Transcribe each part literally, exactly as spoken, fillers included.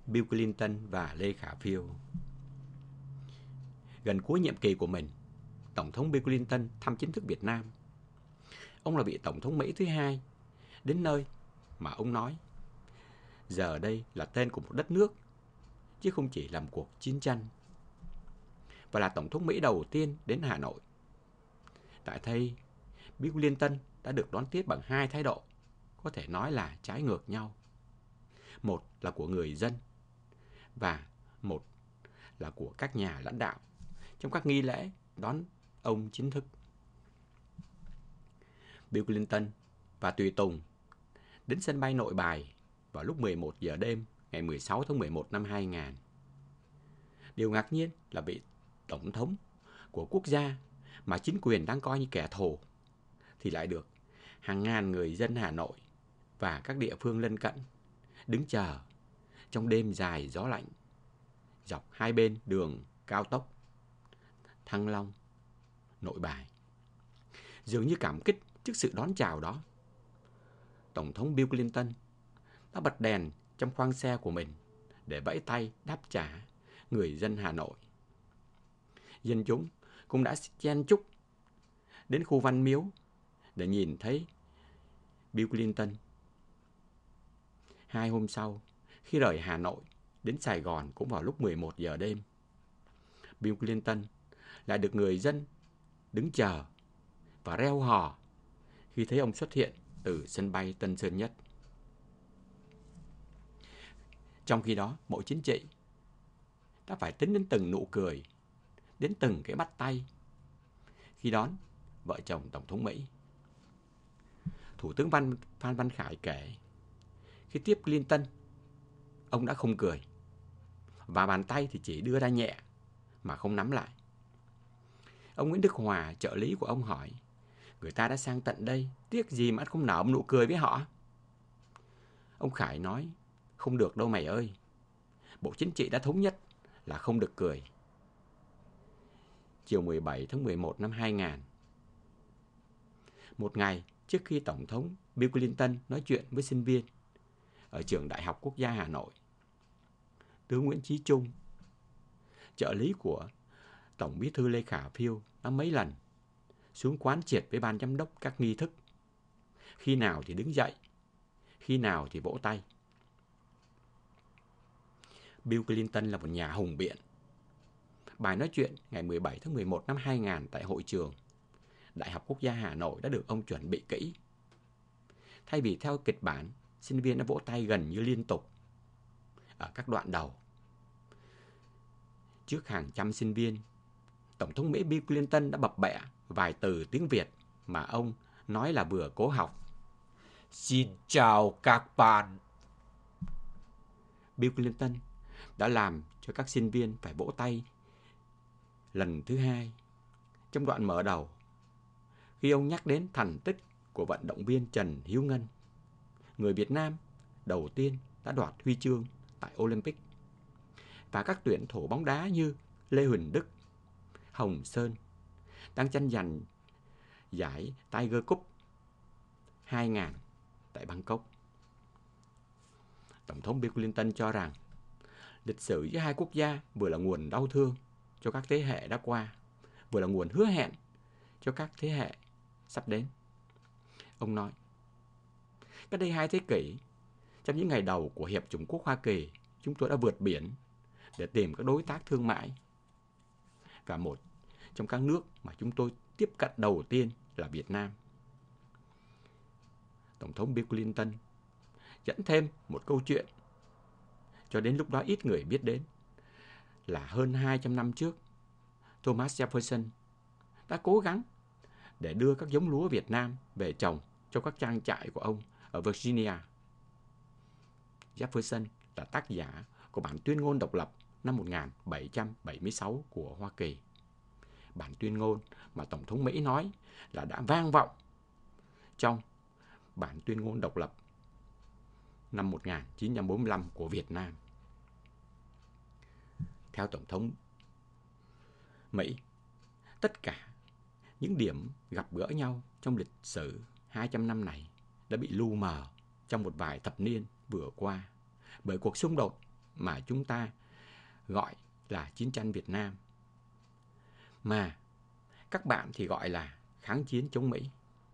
Bill Clinton và Lê Khả Phiêu. Gần cuối nhiệm kỳ của mình, Tổng thống Bill Clinton thăm chính thức Việt Nam. Ông là vị Tổng thống Mỹ thứ hai đến nơi mà ông nói giờ đây là tên của một đất nước, chứ không chỉ là một cuộc chiến tranh. Và là Tổng thống Mỹ đầu tiên đến Hà Nội. Tại đây, Bill Clinton đã được đón tiếp bằng hai thái độ, có thể nói là trái ngược nhau. Một là của người dân, và một là của các nhà lãnh đạo trong các nghi lễ đón ông chính thức. Bill Clinton và tùy tùng đến sân bay Nội Bài vào lúc mười một giờ đêm ngày mười sáu tháng mười một năm hai nghìn. Điều ngạc nhiên là vị tổng thống của quốc gia mà chính quyền đang coi như kẻ thù thì lại được hàng ngàn người dân Hà Nội và các địa phương lân cận đứng chờ trong đêm dài gió lạnh dọc hai bên đường cao tốc Thăng Long, Nội Bài. Dường như cảm kích trước sự đón chào đó, Tổng thống Bill Clinton đã bật đèn trong khoang xe của mình để vẫy tay đáp trả người dân Hà Nội. Dân chúng cũng đã chen chúc đến khu Văn Miếu để nhìn thấy Bill Clinton. Hai hôm sau, khi rời Hà Nội đến Sài Gòn cũng vào lúc mười một giờ đêm, Bill Clinton lại được người dân đứng chờ và reo hò khi thấy ông xuất hiện từ sân bay Tân Sơn Nhất. Trong khi đó, Bộ Chính trị đã phải tính đến từng nụ cười, đến từng cái bắt tay khi đón vợ chồng Tổng thống Mỹ. Thủ tướng Văn, Phan Văn Khải kể, khi tiếp Clinton, ông đã không cười, và bàn tay thì chỉ đưa ra nhẹ mà không nắm lại. Ông Nguyễn Đức Hòa, trợ lý của ông hỏi, người ta đã sang tận đây, tiếc gì mà không nở một nụ cười với họ? Ông Khải nói, không được đâu mày ơi. Bộ Chính trị đã thống nhất là không được cười. Chiều mười bảy tháng mười một năm hai nghìn, một ngày trước khi Tổng thống Bill Clinton nói chuyện với sinh viên ở Trường Đại học Quốc gia Hà Nội, tướng Nguyễn Chí Trung, trợ lý của Tổng bí thư Lê Khả Phiêu, đã mấy lần xuống quán triệt với ban giám đốc các nghi thức. Khi nào thì đứng dậy, khi nào thì vỗ tay. Bill Clinton là một nhà hùng biện. Bài nói chuyện ngày mười bảy tháng mười một năm hai nghìn tại hội trường Đại học Quốc gia Hà Nội đã được ông chuẩn bị kỹ. Thay vì theo kịch bản, sinh viên đã vỗ tay gần như liên tục ở các đoạn đầu. Trước hàng trăm sinh viên, Tổng thống Mỹ Bill Clinton đã bập bẹ vài từ tiếng Việt mà ông nói là vừa cố học. Xin chào các bạn. Bill Clinton đã làm cho các sinh viên phải vỗ tay lần thứ hai trong đoạn mở đầu, khi ông nhắc đến thành tích của vận động viên Trần Hiếu Ngân, người Việt Nam đầu tiên đã đoạt huy chương tại Olympic, và các tuyển thủ bóng đá như Lê Huỳnh Đức, Hồng Sơn đang tranh giành giải Tiger Cup hai nghìn tại Bangkok. Tổng thống Bill Clinton cho rằng lịch sử giữa hai quốc gia vừa là nguồn đau thương cho các thế hệ đã qua, vừa là nguồn hứa hẹn cho các thế hệ sắp đến. Ông nói, cách đây hai thế kỷ, trong những ngày đầu của Hiệp chủng quốc Hoa Kỳ, chúng tôi đã vượt biển để tìm các đối tác thương mại. Và một trong các nước mà chúng tôi tiếp cận đầu tiên là Việt Nam. Tổng thống Bill Clinton dẫn thêm một câu chuyện cho đến lúc đó ít người biết đến, là hơn hai trăm năm trước, Thomas Jefferson đã cố gắng để đưa các giống lúa Việt Nam về trồng trong các trang trại của ông ở Virginia. Jefferson là tác giả của bản tuyên ngôn độc lập năm một nghìn bảy trăm bảy mươi sáu của Hoa Kỳ. Bản tuyên ngôn mà Tổng thống Mỹ nói là đã vang vọng trong bản tuyên ngôn độc lập năm một nghìn chín trăm bốn mươi lăm của Việt Nam. Theo Tổng thống Mỹ, tất cả những điểm gặp gỡ nhau trong lịch sử hai trăm năm này đã bị lu mờ trong một vài thập niên vừa qua bởi cuộc xung đột mà chúng ta gọi là chiến tranh Việt Nam, mà các bạn thì gọi là kháng chiến chống Mỹ.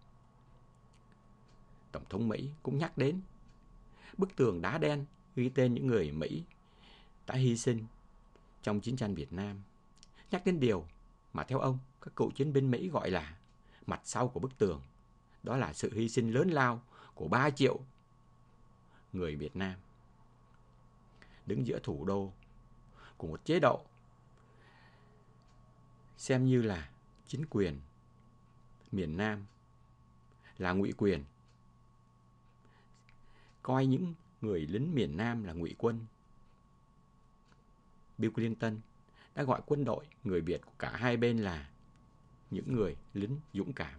Tổng thống Mỹ cũng nhắc đến bức tường đá đen ghi tên những người Mỹ đã hy sinh trong chiến tranh Việt Nam, nhắc đến điều mà theo ông các cựu chiến binh Mỹ gọi là mặt sau của bức tường, đó là sự hy sinh lớn lao của ba triệu người Việt Nam đứng giữa thủ đô của một chế độ xem như là chính quyền miền Nam là ngụy quyền, coi những người lính miền Nam là ngụy quân. Bill Clinton đã gọi quân đội người Việt của cả hai bên là những người lính dũng cảm.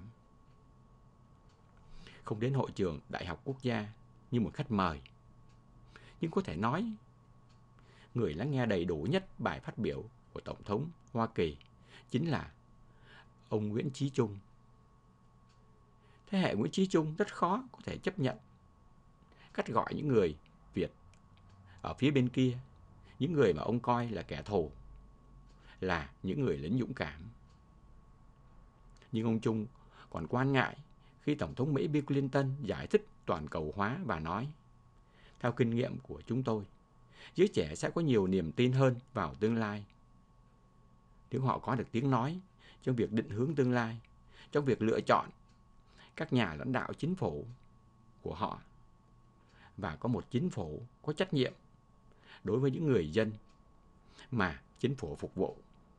Không đến hội trường Đại học Quốc gia như một khách mời, nhưng có thể nói người lắng nghe đầy đủ nhất bài phát biểu của Tổng thống Hoa Kỳ chính là ông Nguyễn Chí Trung. Thế hệ Nguyễn Chí Trung rất khó có thể chấp nhận cách gọi những người Việt ở phía bên kia, những người mà ông coi là kẻ thù, là những người lính dũng cảm. Nhưng ông Trung còn quan ngại khi Tổng thống Mỹ Bill Clinton giải thích toàn cầu hóa và nói: theo kinh nghiệm của chúng tôi, giới trẻ sẽ có nhiều niềm tin hơn vào tương lai nếu họ có được tiếng nói trong việc định hướng tương lai, trong việc lựa chọn các nhà lãnh đạo chính phủ của họ, và có một chính phủ có trách nhiệm đối với những người dân mà chính phủ phục vụ.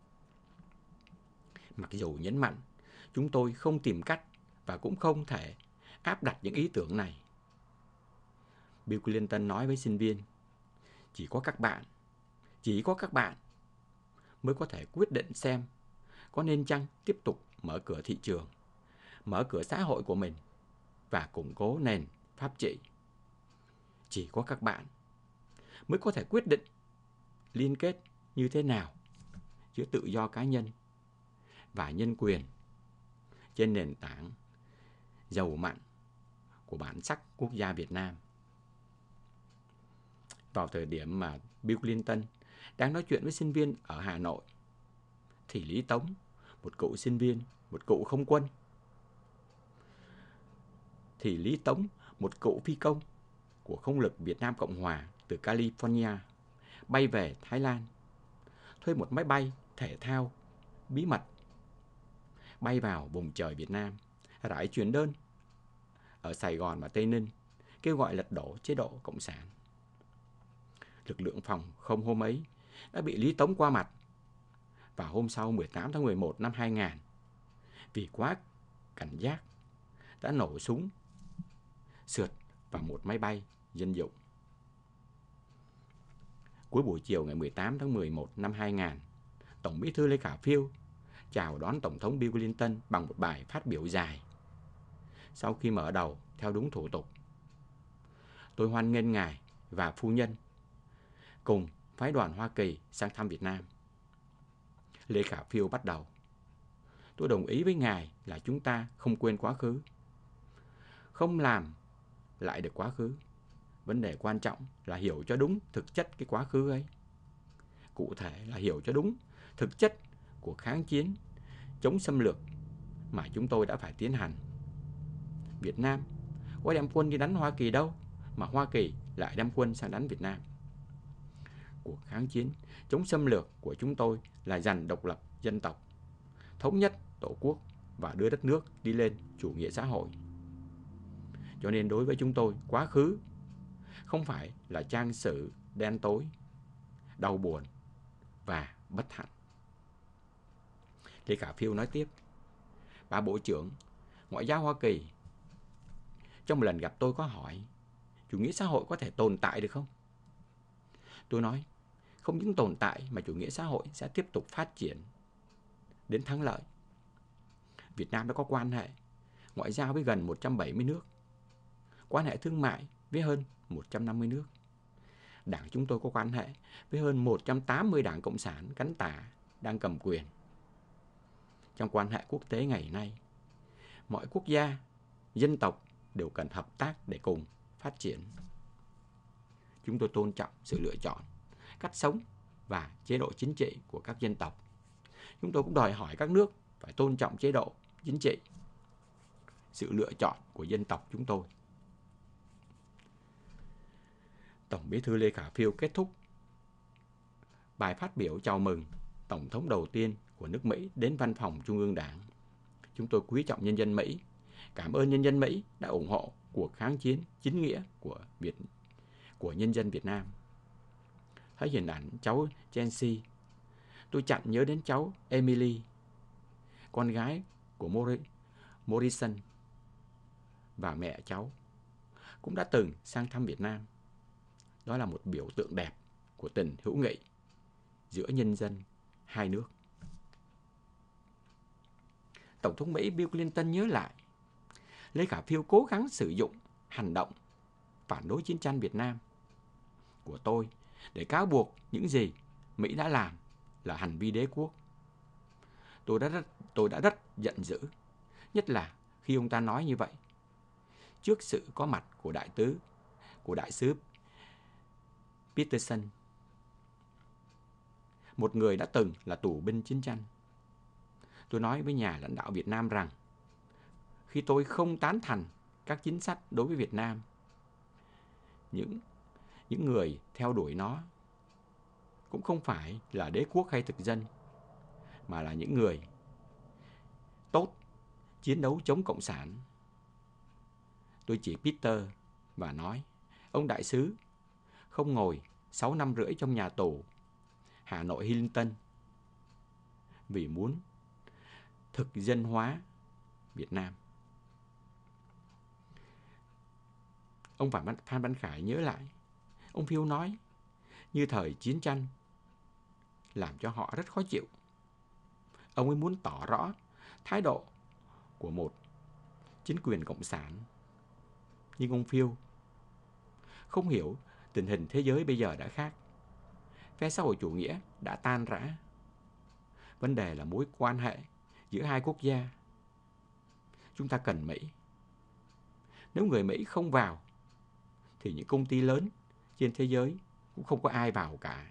Mặc dù nhấn mạnh chúng tôi không tìm cách và cũng không thể áp đặt những ý tưởng này, Bill Clinton nói với sinh viên: chỉ có các bạn, chỉ có các bạn mới có thể quyết định xem có nên chăng tiếp tục mở cửa thị trường, mở cửa xã hội của mình và củng cố nền pháp trị. Chỉ có các bạn mới có thể quyết định liên kết như thế nào giữa tự do cá nhân và nhân quyền trên nền tảng giàu mặn của bản sắc quốc gia Việt Nam. Vào thời điểm mà Bill Clinton đang nói chuyện với sinh viên ở Hà Nội, thì Lý Tống, một cựu sinh viên, một cựu không quân, thì Lý Tống, một cựu phi công của không lực Việt Nam Cộng Hòa từ California, bay về Thái Lan, thuê một máy bay thể thao bí mật, bay vào vùng trời Việt Nam, rải truyền đơn ở Sài Gòn và Tây Ninh, kêu gọi lật đổ chế độ Cộng sản. Lực lượng phòng không hôm ấy đã bị Lý Tống qua mặt, và hôm sau mười tám tháng mười một năm hai nghìn, vì quá cảnh giác, đã nổ súng sượt vào một máy bay dân dụng. Cuối buổi chiều ngày mười tám tháng mười một năm hai nghìn, Tổng Bí thư Lê Khả Phiêu chào đón Tổng thống Bill Clinton bằng một bài phát biểu dài. Sau khi mở đầu theo đúng thủ tục: tôi hoan nghênh ngài và phu nhân cùng phái đoàn Hoa Kỳ sang thăm Việt Nam. Lê Khả Phiêu bắt đầu: tôi đồng ý với ngài là chúng ta không quên quá khứ, không làm lại được quá khứ. Vấn đề quan trọng là hiểu cho đúng thực chất cái quá khứ ấy. Cụ thể là hiểu cho đúng thực chất của kháng chiến chống xâm lược mà chúng tôi đã phải tiến hành. Việt Nam có đem quân đi đánh Hoa Kỳ đâu mà Hoa Kỳ lại đem quân sang đánh Việt Nam. Cuộc kháng chiến chống xâm lược của chúng tôi là giành độc lập dân tộc, thống nhất tổ quốc và đưa đất nước đi lên chủ nghĩa xã hội. Cho nên đối với chúng tôi, quá khứ không phải là trang sử đen tối, đau buồn và bất hạnh. Lê Khả Phiêu nói tiếp: bà Bộ trưởng Ngoại giao Hoa Kỳ, trong một lần gặp tôi có hỏi chủ nghĩa xã hội có thể tồn tại được không? Tôi nói không những tồn tại mà chủ nghĩa xã hội sẽ tiếp tục phát triển đến thắng lợi. Việt Nam đã có quan hệ ngoại giao với gần một trăm bảy mươi nước, quan hệ thương mại với hơn một trăm năm mươi nước. Đảng chúng tôi có quan hệ với hơn một trăm tám mươi đảng cộng sản cánh tả đang cầm quyền. Trong quan hệ quốc tế ngày nay, mọi quốc gia, dân tộc đều cần hợp tác để cùng phát triển. Chúng tôi tôn trọng sự lựa chọn cách sống và chế độ chính trị của các dân tộc. Chúng tôi cũng đòi hỏi các nước phải tôn trọng chế độ chính trị, sự lựa chọn của dân tộc chúng tôi. Tổng Bí thư Lê Khả Phiêu kết thúc bài phát biểu chào mừng Tổng thống đầu tiên của nước Mỹ đến văn phòng Trung ương Đảng. Chúng tôi quý trọng nhân dân Mỹ, cảm ơn nhân dân Mỹ đã ủng hộ cuộc kháng chiến chính nghĩa của Việt của nhân dân Việt Nam. Thấy hình ảnh cháu Chelsea, tôi chẳng nhớ đến cháu Emily, con gái của Morrison, và mẹ cháu cũng đã từng sang thăm Việt Nam. Đó là một biểu tượng đẹp của tình hữu nghị giữa nhân dân hai nước. Tổng thống Mỹ Bill Clinton nhớ lại, Lê Khả Phiêu cố gắng sử dụng hành động phản đối chiến tranh Việt Nam của tôi để cáo buộc những gì Mỹ đã làm là hành vi đế quốc. Tôi đã rất, tôi đã rất giận dữ, nhất là khi ông ta nói như vậy trước sự có mặt của đại tứ của đại sứ Peterson, một người đã từng là tù binh chiến tranh. Tôi nói với nhà lãnh đạo Việt Nam rằng khi tôi không tán thành các chính sách đối với Việt Nam, những, những người theo đuổi nó cũng không phải là đế quốc hay thực dân, mà là những người tốt chiến đấu chống Cộng sản. Tôi chỉ Peter và nói, ông đại sứ không ngồi sáu năm rưỡi trong nhà tù Hà Nội Hilton vì muốn thực dân hóa Việt Nam. Ông Phan Văn Khải nhớ lại, ông Phiêu nói như thời chiến tranh làm cho họ rất khó chịu. Ông ấy muốn tỏ rõ thái độ của một chính quyền cộng sản. Nhưng ông Phiêu không hiểu tình hình thế giới bây giờ đã khác. Phe xã hội chủ nghĩa đã tan rã. Vấn đề là mối quan hệ giữa hai quốc gia. Chúng ta cần Mỹ. Nếu người Mỹ không vào, thì những công ty lớn trên thế giới cũng không có ai vào cả.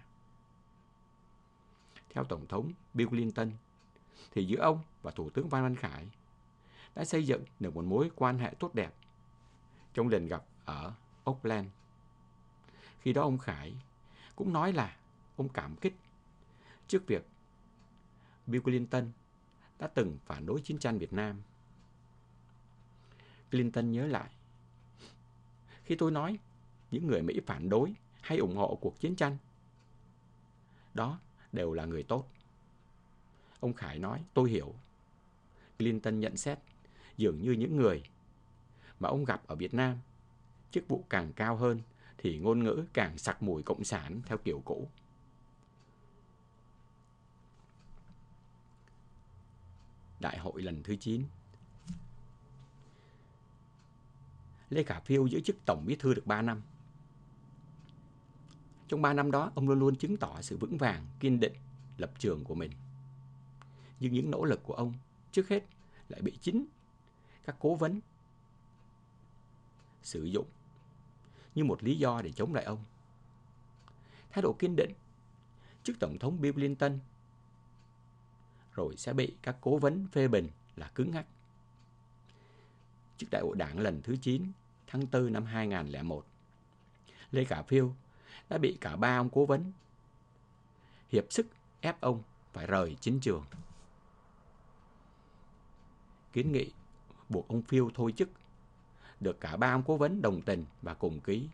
Theo Tổng thống Bill Clinton, thì giữa ông và Thủ tướng Phan Văn Khải đã xây dựng được một mối quan hệ tốt đẹp trong lần gặp ở Auckland. Khi đó ông Khải cũng nói là ông cảm kích trước việc Bill Clinton đã từng phản đối chiến tranh Việt Nam. Clinton nhớ lại, khi tôi nói những người Mỹ phản đối hay ủng hộ cuộc chiến tranh, đó đều là người tốt. Ông Khải nói, tôi hiểu. Clinton nhận xét, dường như những người mà ông gặp ở Việt Nam, chức vụ càng cao hơn thì ngôn ngữ càng sặc mùi cộng sản theo kiểu cũ. Đại hội lần thứ chín. Lê Khả Phiêu giữ chức Tổng Bí thư được ba năm. Trong ba năm đó, ông luôn luôn chứng tỏ sự vững vàng, kiên định, lập trường của mình. Nhưng những nỗ lực của ông, trước hết, lại bị chính các cố vấn sử dụng như một lý do để chống lại ông. Thái độ kiên định trước Tổng thống Bill Clinton rồi sẽ bị các cố vấn phê bình là cứng ngắc. Trước Đại hội Đảng lần thứ chín tháng tư năm hai nghìn không trăm lẻ một, Lê Khả Phiêu đã bị cả ba ông cố vấn hiệp sức ép ông phải rời chính trường. Kiến nghị buộc ông Phiêu thôi chức được cả ba ông cố vấn đồng tình và cùng ký.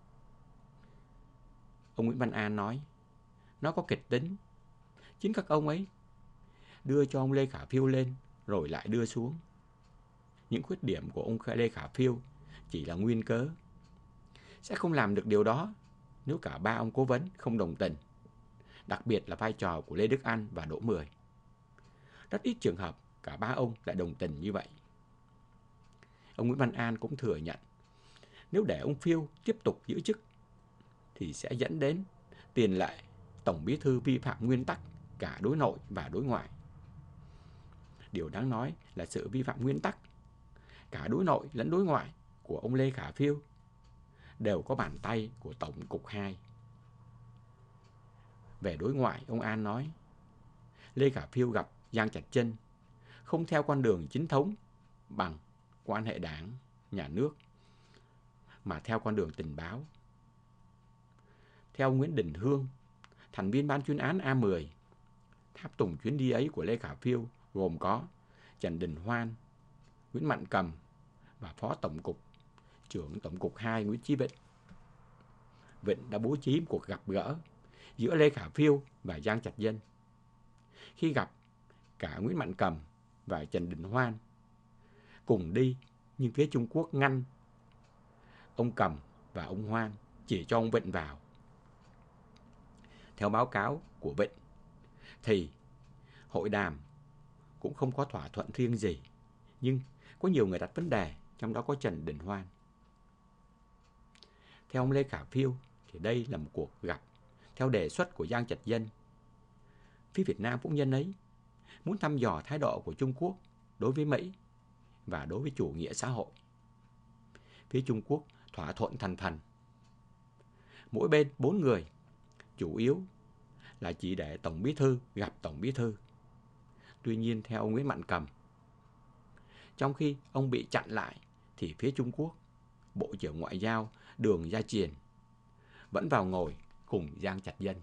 Ông Nguyễn Văn An nói, nó có kịch tính. Chính các ông ấy đưa cho ông Lê Khả Phiêu lên rồi lại đưa xuống. Những khuyết điểm của ông Lê Khả Phiêu chỉ là nguyên cớ. Sẽ không làm được điều đó nếu cả ba ông cố vấn không đồng tình. Đặc biệt là vai trò của Lê Đức Anh và Đỗ Mười. Rất ít trường hợp cả ba ông lại đồng tình như vậy. Ông Nguyễn Văn An cũng thừa nhận, nếu để ông Phiêu tiếp tục giữ chức thì sẽ dẫn đến tiền lệ Tổng Bí thư vi phạm nguyên tắc cả đối nội và đối ngoại. Điều đáng nói là sự vi phạm nguyên tắc cả đối nội lẫn đối ngoại của ông Lê Khả Phiêu đều có bàn tay của Tổng cục hai. Về đối ngoại, ông An nói, Lê Khả Phiêu gặp Giang Trạch Dân không theo con đường chính thống bằng quan hệ đảng, nhà nước, mà theo con đường tình báo. Theo Nguyễn Đình Hương, thành viên ban chuyên án A mười, tháp tùng chuyến đi ấy của Lê Khả Phiêu gồm có Trần Đình Hoan, Nguyễn Mạnh Cầm và Phó Tổng cục trưởng Tổng cục hai Nguyễn Chí Vịnh. Vịnh đã bố trí một cuộc gặp gỡ giữa Lê Khả Phiêu và Giang Trạch Dân. Khi gặp, cả Nguyễn Mạnh Cầm và Trần Đình Hoan cùng đi, nhưng phía Trung Quốc ngăn ông Cầm và ông Hoan, chỉ cho ông Vịnh vào. Theo báo cáo của Vịnh, thì hội đàm cũng không có thỏa thuận riêng gì, nhưng có nhiều người đặt vấn đề, trong đó có Trần Đình Hoan. Theo ông Lê Khả Phiêu, thì đây là một cuộc gặp theo đề xuất của Giang Trạch Dân. Phía Việt Nam cũng nhân ấy, muốn thăm dò thái độ của Trung Quốc đối với Mỹ và đối với chủ nghĩa xã hội. Phía Trung Quốc thỏa thuận thành phần. Mỗi bên bốn người, chủ yếu là chỉ để Tổng Bí Thư gặp Tổng Bí Thư. Tuy nhiên theo ông Nguyễn Mạnh Cầm, trong khi ông bị chặn lại, thì phía Trung Quốc, Bộ trưởng Ngoại giao Đường Gia Triền vẫn vào ngồi cùng Giang Trạch Dân.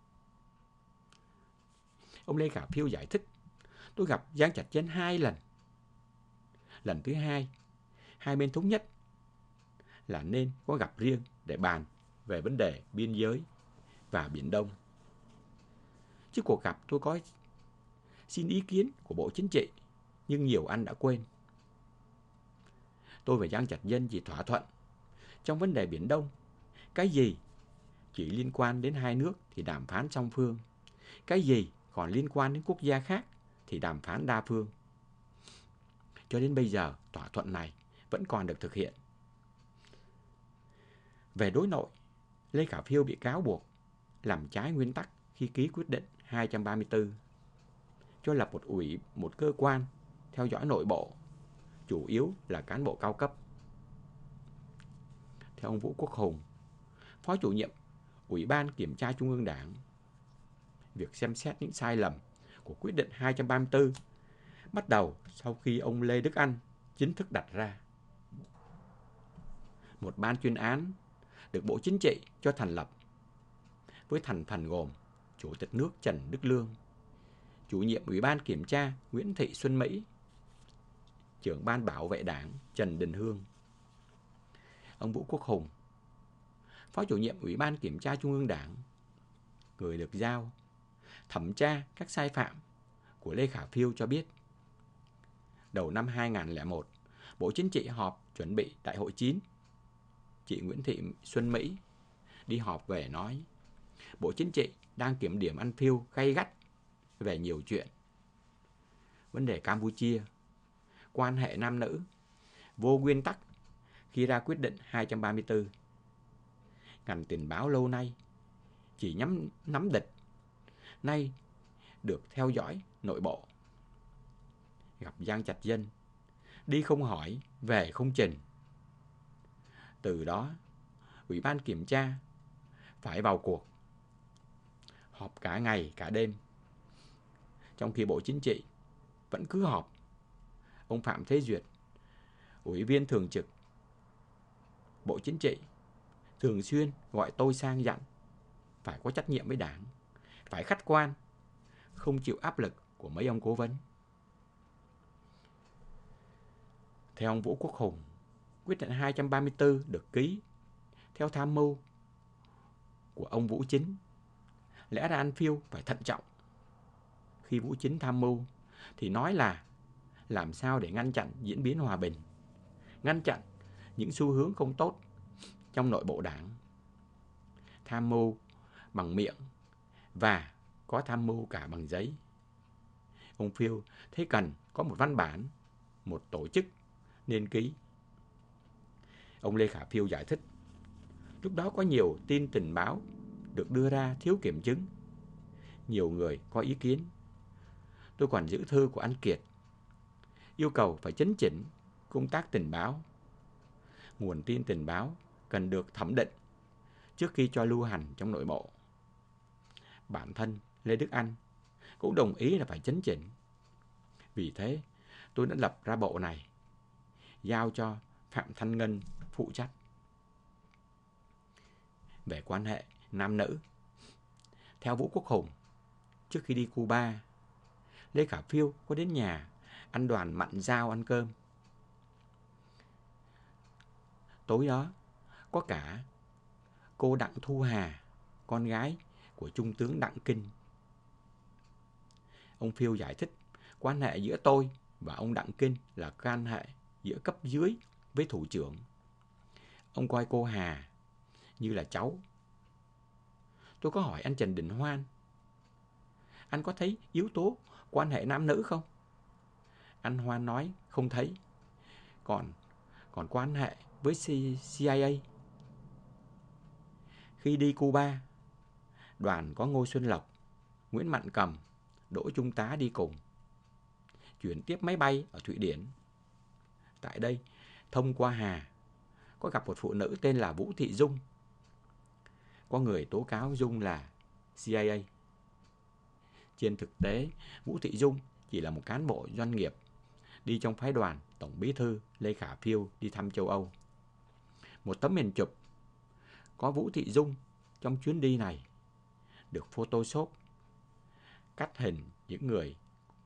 Ông Lê Khả Phiêu giải thích, tôi gặp Giang Trạch Dân hai lần. Lần thứ hai, hai bên thống nhất là nên có gặp riêng để bàn về vấn đề biên giới và Biển Đông. Trước cuộc gặp tôi có xin ý kiến của Bộ Chính trị, nhưng nhiều anh đã quên. Tôi và Giang Trạch Dân chỉ thỏa thuận trong vấn đề Biển Đông, cái gì chỉ liên quan đến hai nước thì đàm phán song phương, cái gì còn liên quan đến quốc gia khác thì đàm phán đa phương. Cho đến bây giờ, thỏa thuận này vẫn còn được thực hiện. Về đối nội, Lê Khả Phiêu bị cáo buộc làm trái nguyên tắc khi ký quyết định hai trăm ba mươi tư, cho lập một ủy, một cơ quan theo dõi nội bộ, chủ yếu là cán bộ cao cấp. Theo ông Vũ Quốc Hùng, Phó chủ nhiệm Ủy ban Kiểm tra Trung ương Đảng, việc xem xét những sai lầm của quyết định hai trăm ba mươi tư bắt đầu sau khi ông Lê Đức Anh chính thức đặt ra. Một ban chuyên án được Bộ Chính trị cho thành lập, với thành phần gồm Chủ tịch nước Trần Đức Lương, Chủ nhiệm Ủy ban Kiểm tra Nguyễn Thị Xuân Mỹ, Trưởng ban Bảo vệ Đảng Trần Đình Hương. Ông Vũ Quốc Hùng, Phó chủ nhiệm Ủy ban Kiểm tra Trung ương Đảng, người được giao thẩm tra các sai phạm của Lê Khả Phiêu cho biết, đầu năm hai nghìn không trăm lẻ một, Bộ Chính trị họp chuẩn bị Đại hội chín. Chị Nguyễn Thị Xuân Mỹ đi họp về nói, Bộ Chính trị đang kiểm điểm ăn Phiêu gay gắt về nhiều chuyện. Vấn đề Campuchia, quan hệ nam nữ, vô nguyên tắc khi ra quyết định hai trăm ba mươi tư. Ngành tình báo lâu nay chỉ nhắm nắm địch, nay được theo dõi nội bộ. Gặp Giang Trạch Dân, đi không hỏi, về không trình. Từ đó, Ủy ban Kiểm tra phải vào cuộc, họp cả ngày cả đêm. Trong khi Bộ Chính trị vẫn cứ họp, ông Phạm Thế Duyệt, Ủy viên thường trực Bộ Chính trị, thường xuyên gọi tôi sang dặn phải có trách nhiệm với Đảng, phải khách quan, không chịu áp lực của mấy ông cố vấn. Theo ông Vũ Quốc Hùng, quyết định hai trăm ba mươi tư được ký theo tham mưu của ông Vũ Chính. Lẽ ra ăn Phiêu phải thận trọng. Khi Vũ Chính tham mưu thì nói là làm sao để ngăn chặn diễn biến hòa bình, ngăn chặn những xu hướng không tốt trong nội bộ Đảng. Tham mưu bằng miệng và có tham mưu cả bằng giấy. Ông Phiêu thấy cần có một văn bản, một tổ chức nên ký. Ông Lê Khả Phiêu giải thích, lúc đó có nhiều tin tình báo được đưa ra thiếu kiểm chứng. Nhiều người có ý kiến. Tôi còn giữ thư của anh Kiệt, yêu cầu phải chấn chỉnh công tác tình báo. Nguồn tin tình báo cần được thẩm định trước khi cho lưu hành trong nội bộ. Bản thân Lê Đức Anh cũng đồng ý là phải chấn chỉnh. Vì thế, tôi đã lập ra bộ này, giao cho Phạm Thanh Ngân phụ trách. Về quan hệ nam nữ, theo Vũ Quốc Hùng, trước khi đi Cuba, Lê Khả Phiêu có đến nhà anh Đoàn Mặn Dao ăn cơm. Tối đó, có cả cô Đặng Thu Hà, con gái của Trung tướng Đặng Kinh. Ông Phiêu giải thích quan hệ giữa tôi và ông Đặng Kinh là quan hệ giữa cấp dưới với thủ trưởng. Ông coi cô Hà như là cháu. Tôi có hỏi anh Trần Đình Hoan, anh có thấy yếu tố quan hệ nam nữ không? Anh Hoan nói không thấy. Còn, còn quan hệ với C I A. Khi đi Cuba, đoàn có Ngô Xuân Lộc, Nguyễn Mạn Cầm, Đỗ Trung Tá đi cùng. Chuyển tiếp máy bay ở Thụy Điển. Tại đây, thông qua Hà, có gặp một phụ nữ tên là Vũ Thị Dung. Có người tố cáo Dung là C I A. Trên thực tế, Vũ Thị Dung chỉ là một cán bộ doanh nghiệp đi trong phái đoàn Tổng Bí thư Lê Khả Phiêu đi thăm châu Âu. Một tấm hình chụp có Vũ Thị Dung trong chuyến đi này được Photoshop, cắt hình những người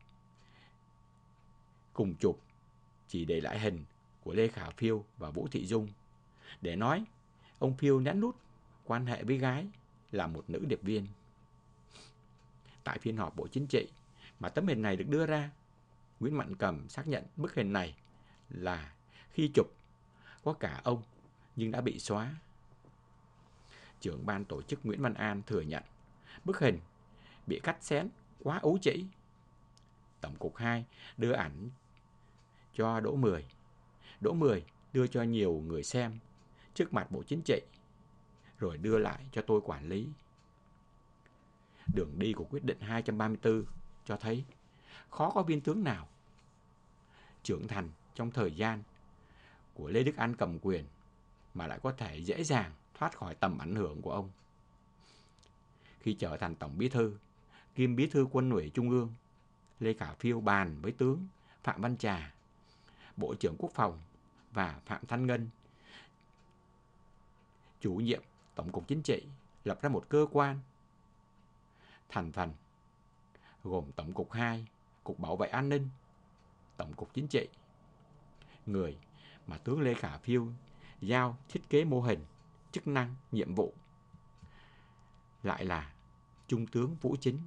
cùng chụp, chỉ để lại hình của Lê Khả Phiêu và Vũ Thị Dung để nói ông Phiêu lén lút quan hệ với gái là một nữ điệp viên. Tại phiên họp Bộ Chính trị mà tấm hình này được đưa ra, Nguyễn Mạn Cầm xác nhận bức hình này là khi chụp có cả ông nhưng đã bị xóa. Trưởng ban tổ chức Nguyễn Văn An thừa nhận bức hình bị cắt xén quá ấu trĩ. Tổng cục hai đưa ảnh cho Đỗ Mười. Đỗ Mười đưa cho nhiều người xem trước mặt Bộ Chính trị, rồi đưa lại cho tôi quản lý. Đường đi của quyết định hai trăm ba mươi tư cho thấy khó có viên tướng nào trưởng thành trong thời gian của Lê Đức Anh cầm quyền mà lại có thể dễ dàng thoát khỏi tầm ảnh hưởng của ông. Khi trở thành Tổng Bí thư, kiêm Bí thư Quân ủy Trung ương, Lê Khả Phiêu bàn với tướng Phạm Văn Trà, Bộ trưởng Quốc phòng, và Phạm Thanh Ngân, chủ nhiệm Tổng cục Chính trị, lập ra một cơ quan thành phần gồm Tổng cục hai, Cục Bảo vệ An ninh, Tổng cục Chính trị. Người mà tướng Lê Khả Phiêu giao thiết kế mô hình, chức năng, nhiệm vụ lại là Trung tướng Vũ Chính.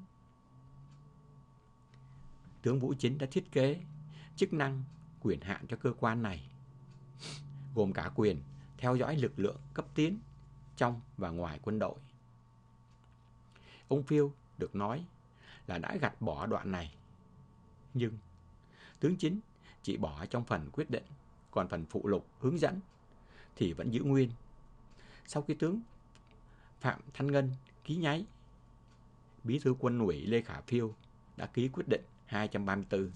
Tướng Vũ Chính đã thiết kế chức năng, quyền hạn cho cơ quan này, gồm cả quyền theo dõi lực lượng cấp tiến trong và ngoài quân đội. Ông Phiêu được nói là đã gạt bỏ đoạn này, nhưng tướng Chính chỉ bỏ trong phần quyết định, còn phần phụ lục hướng dẫn thì vẫn giữ nguyên. Sau khi tướng Phạm Thanh Ngân ký nháy, Bí thư Quân ủy Lê Khả Phiêu đã ký quyết định hai trăm ba mươi tư.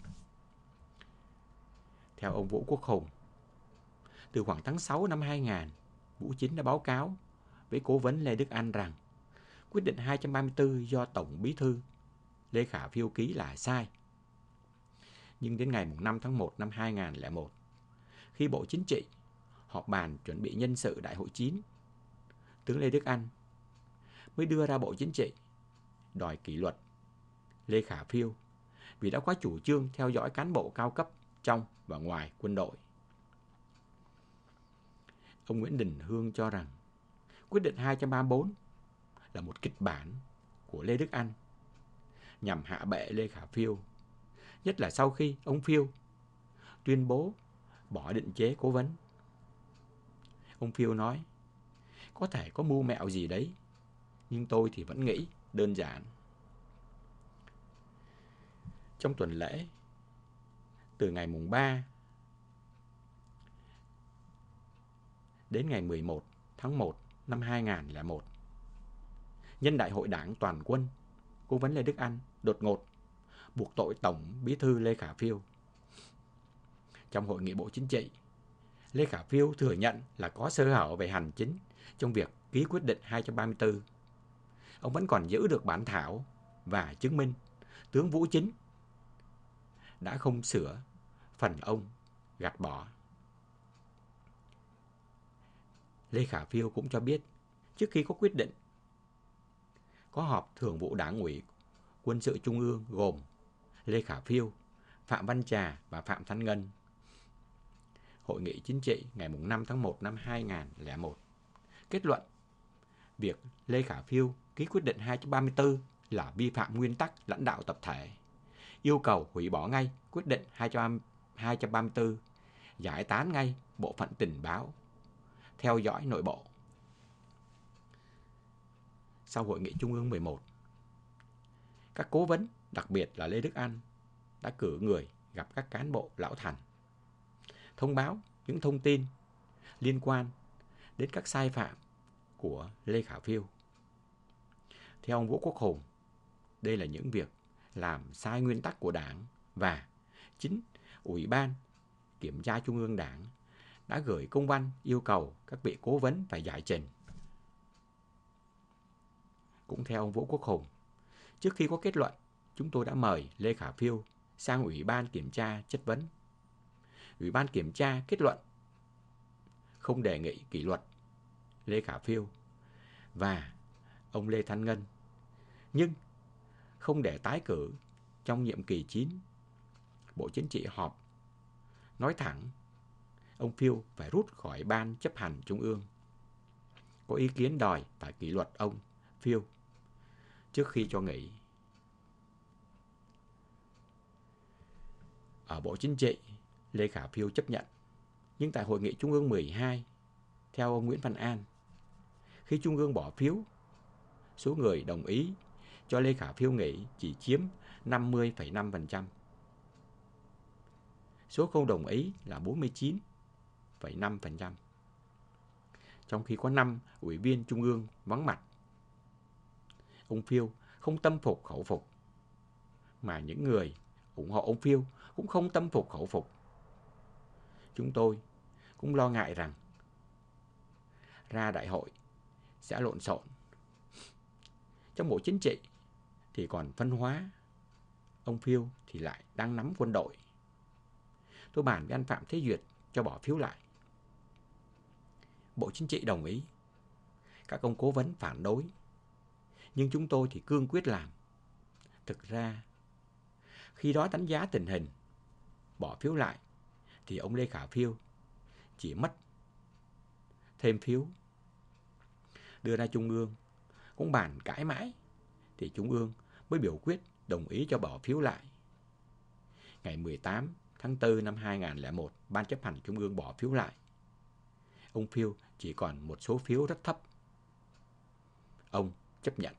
Theo ông Vũ Quốc Hùng, từ khoảng tháng sáu năm hai nghìn, Vũ Chính đã báo cáo với cố vấn Lê Đức Anh rằng quyết định hai trăm ba mươi tư do Tổng Bí thư Lê Khả Phiêu ký là sai. Nhưng đến ngày năm tháng một năm hai nghìn không trăm lẻ một, khi Bộ Chính trị họp bàn chuẩn bị nhân sự Đại hội chín, tướng Lê Đức Anh mới đưa ra Bộ Chính trị đòi kỷ luật Lê Khả Phiêu vì đã có chủ trương theo dõi cán bộ cao cấp trong và ngoài quân đội. Ông Nguyễn Đình Hương cho rằng quyết định hai trăm ba mươi tư là một kịch bản của Lê Đức Anh nhằm hạ bệ Lê Khả Phiêu, nhất là sau khi ông Phiêu tuyên bố bỏ định chế cố vấn. Ông Phiêu nói, có thể có mưu mẹo gì đấy, nhưng tôi thì vẫn nghĩ đơn giản. Trong tuần lễ, từ ngày mùng ba đến ngày mười một tháng một năm hai nghìn không trăm lẻ một, nhân Đại hội Đảng Toàn quân, cố vấn Lê Đức Anh đột ngột buộc tội Tổng Bí thư Lê Khả Phiêu. Trong hội nghị Bộ Chính trị, Lê Khả Phiêu thừa nhận là có sơ hở về hành chính trong việc ký quyết định hai trăm ba mươi tư. ông vẫn còn giữ được bản thảo và chứng minh tướng Vũ Chính đã không sửa phần ông gạt bỏ. Lê Khả Phiêu cũng cho biết, trước khi có quyết định có họp Thường vụ Đảng ủy Quân sự Trung ương gồm Lê Khả Phiêu, Phạm Văn Trà và Phạm Thanh Ngân. Hội nghị chính trị ngày năm tháng một năm hai nghìn không trăm lẻ một kết luận việc Lê Khả Phiêu ký quyết định hai trăm ba mươi tư là vi phạm nguyên tắc lãnh đạo tập thể, yêu cầu hủy bỏ ngay quyết định hai trăm ba mươi tư, giải tán ngay bộ phận tình báo, theo dõi nội bộ. Sau Hội nghị Trung ương mười một, các cố vấn, đặc biệt là Lê Đức Anh, đã cử người gặp các cán bộ lão thành, thông báo những thông tin liên quan đến các sai phạm của Lê Khả Phiêu. Theo ông Vũ Quốc Hùng, đây là những việc làm sai nguyên tắc của Đảng và chính Ủy ban Kiểm tra Trung ương Đảng đã gửi công văn yêu cầu các vị cố vấn phải giải trình. Cũng theo ông Vũ Quốc Hùng, trước khi có kết luận, chúng tôi đã mời Lê Khả Phiêu sang Ủy ban Kiểm tra chất vấn. Ủy ban Kiểm tra kết luận không đề nghị kỷ luật Lê Khả Phiêu và ông Lê Thanh Ngân, nhưng không để tái cử trong nhiệm kỳ chín. Bộ Chính trị họp nói thẳng ông Phiêu phải rút khỏi Ban Chấp hành Trung ương. Có ý kiến đòi phải kỷ luật ông Phiêu trước khi cho nghỉ. Ở Bộ Chính trị, Lê Khả Phiêu chấp nhận. Nhưng tại Hội nghị Trung ương mười hai, theo ông Nguyễn Văn An, khi Trung ương bỏ phiếu, số người đồng ý cho Lê Khả Phiêu nghỉ chỉ chiếm năm mươi phẩy năm phần trăm. Số không đồng ý là bốn mươi chín phẩy năm phần trăm. Trong khi có năm ủy viên Trung ương vắng mặt, ông Phiêu không tâm phục khẩu phục, mà những người ủng hộ ông Phiêu cũng không tâm phục khẩu phục. Chúng tôi cũng lo ngại rằng ra đại hội sẽ lộn xộn. Trong Bộ Chính trị thì còn phân hóa, ông Phiêu thì lại đang nắm quân đội. Tôi bàn với anh Phạm Thế Duyệt cho bỏ phiếu lại. Bộ Chính trị đồng ý. Các ông cố vấn phản đối. Nhưng chúng tôi thì cương quyết làm. Thực ra, khi đó đánh giá tình hình, bỏ phiếu lại, thì ông Lê Khả Phiêu chỉ mất thêm phiếu. Đưa ra Trung ương, cũng bàn cãi mãi, thì Trung ương mới biểu quyết đồng ý cho bỏ phiếu lại. Ngày mười tám tháng tư năm hai nghìn không trăm lẻ một, Ban Chấp hành Trung ương bỏ phiếu lại. Ông Phiêu chỉ còn một số phiếu rất thấp. Ông chấp nhận.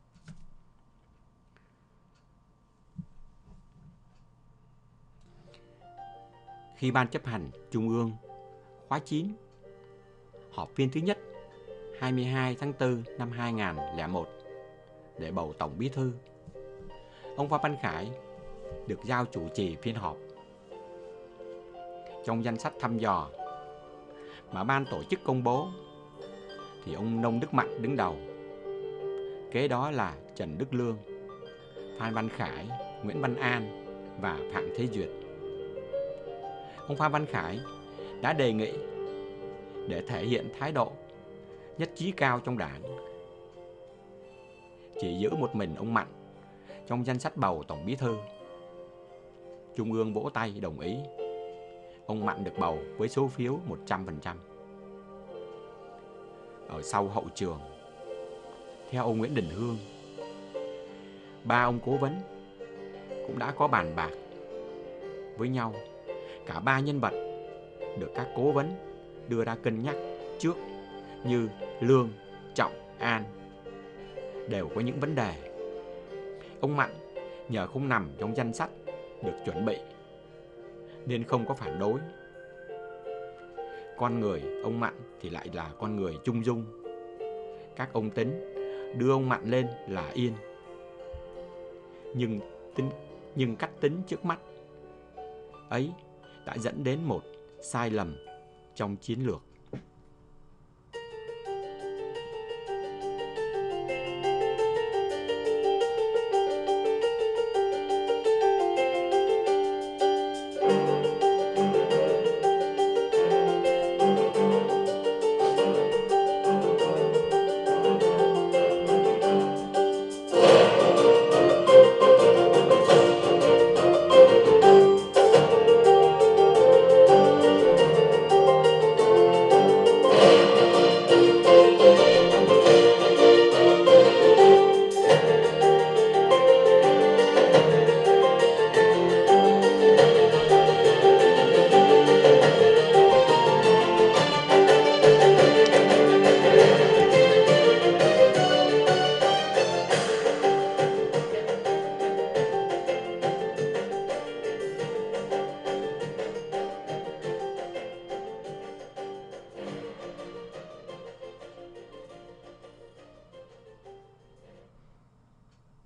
Khi Ban Chấp hành Trung ương khóa chín họp phiên thứ nhất hai mươi hai tháng tư năm hai nghìn không trăm lẻ một để bầu Tổng Bí thư, ông Phạm Văn Khải được giao chủ trì phiên họp. Trong danh sách thăm dò mà ban tổ chức công bố thì ông Nông Đức Mạnh đứng đầu. Kế đó là Trần Đức Lương, Phan Văn Khải, Nguyễn Văn An và Phạm Thế Duyệt. Ông Phan Văn Khải đã đề nghị để thể hiện thái độ nhất trí cao trong Đảng, chỉ giữ một mình ông Mạnh trong danh sách bầu Tổng Bí thư. Trung ương vỗ tay đồng ý. Ông Mạnh được bầu với số phiếu một trăm phần trăm. Ở sau hậu trường, theo ông Nguyễn Đình Hương, ba ông cố vấn cũng đã có bàn bạc với nhau. Cả ba nhân vật được các cố vấn đưa ra cân nhắc trước như Lương, Trọng, An đều có những vấn đề. Ông Mạnh nhờ không nằm trong danh sách được chuẩn bị nên không có phản đối. Con người ông Mạnh thì lại là con người trung dung. Các ông tính đưa ông Mạnh lên là yên. Nhưng, tính, nhưng cách tính trước mắt ấy đã dẫn đến một sai lầm trong chiến lược.